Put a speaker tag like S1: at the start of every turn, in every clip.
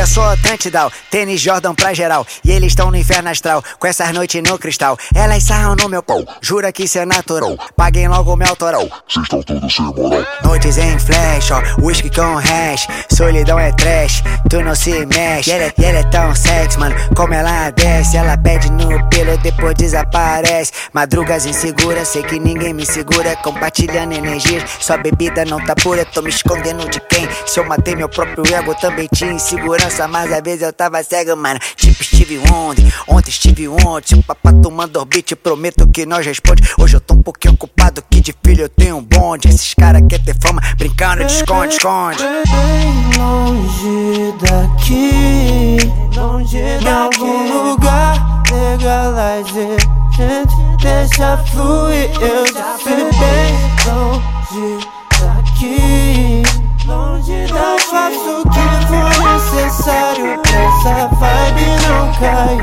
S1: sou Atlantidal, tênis Jordan pra geral. E eles tão no inferno astral, com essas noites no cristal. Elas sarram no meu pau, jura que isso é natural. Paguem logo o meu autoral.
S2: Cês tão todos sem moral.
S1: Noites em flash, ó, whisky com hash. Solidão é trash, tu não se mexe. E ela é tão sexy, mano, como ela desce. Ela pede no pelo, depois desaparece. Madrugas inseguras, sei que ninguém me segura. Compartilhando energias, sua bebida não tá pura. Tô me escondendo de quem? Se eu matei meu próprio ego, também tinha insegurança. Mas às vezes eu tava cego, mano. Tipo Steve Wonder, ontem estive ontem. O papá tomando beat, prometo que nós responde. Hoje eu tô um pouquinho ocupado, que de filho eu tenho um bonde. Esses caras querem ter fama, brincando de esconde, esconde.
S3: Bem longe daqui, em algum lugar legalize. Gente, deixa fluir, eu já fui bem longe daqui. Não faço o que for necessário pra essa vibe não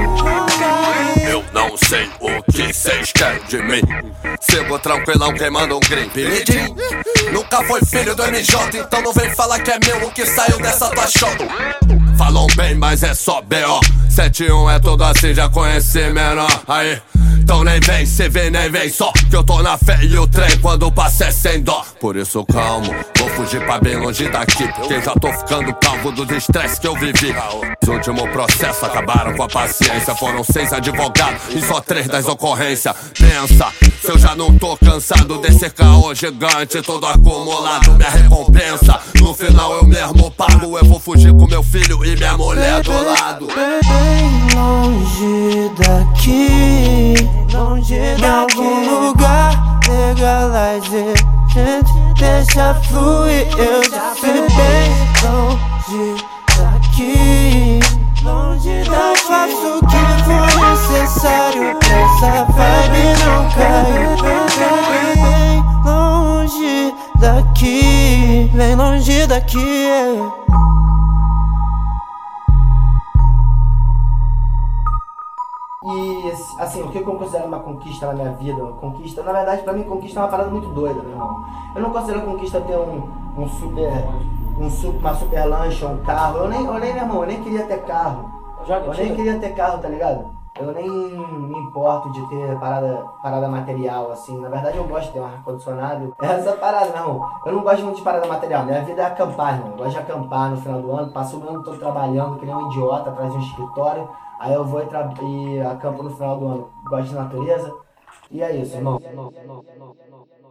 S3: cair.
S4: Eu não sei o que cês querem de mim. Sigo tranquilão queimando um green. Piridim nunca foi filho do MJ, então não vem falar que é meu o que saiu dessa tua show. Falam bem, mas é só B.O. 71 é tudo assim, já conheci menor. Aí, então nem vem, cê vê nem vem. Só que eu tô na fé e o trem quando passa é sem dó. Por isso calmo, vou fugir pra bem longe daqui, porque já tô ficando calvo dos estresses que eu vivi. Os últimos processos acabaram com a paciência. Foram 6 advogados e só 3 das ocorrências. Pensa, se eu já não tô cansado desse caô gigante, todo acumulado, minha recompensa no final eu mesmo pago. Eu vou fugir com meu filho e minha mulher do lado.
S3: Bem longe daqui, em algum lugar legalize. Gente, deixa fluir, eu já fui bem longe daqui. Não faço o que for necessário pra essa vibe não cair. Bem longe daqui, bem longe daqui.
S5: E assim, o que eu considero uma conquista na minha vida, uma conquista, na verdade pra mim conquista é uma parada muito doida, meu irmão. Eu não considero conquista ter uma super lanche, um carro. Eu nem, meu irmão, eu nem queria ter carro. Eu nem queria ter carro, tá ligado? Eu nem me importo de ter parada material, assim. Na verdade eu gosto de ter um ar-condicionado. É essa parada, meu irmão. Eu não gosto muito de parada material. Minha vida é acampar, irmão. Eu gosto de acampar no final do ano. Passo o ano todo trabalhando, que nem um idiota, atrás de um escritório. Aí eu vou e acampo no final do ano. Gosto de natureza. E é isso, irmão.